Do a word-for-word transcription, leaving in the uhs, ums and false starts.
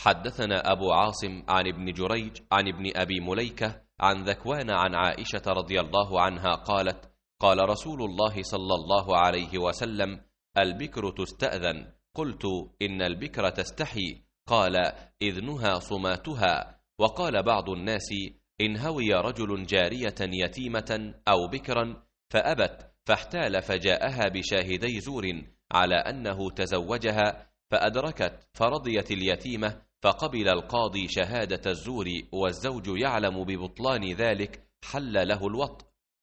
حدثنا أبو عاصم عن ابن جريج عن ابن أبي مليكة عن ذكوان عن عائشة رضي الله عنها قالت: قال رسول الله صلى الله عليه وسلم: البكر تستأذن. قلت: إن البكر تستحي؟ قال: إذنها صماتها. وقال بعض الناس: إن هوي رجل جارية يتيمة أو بكرا فأبت فاحتال فجاءها بشاهدي زور على أنه تزوجها فأدركت فرضيت اليتيمة، فقبل القاضي شهادة الزور والزوج يعلم ببطلان ذلك، حل له الوطء،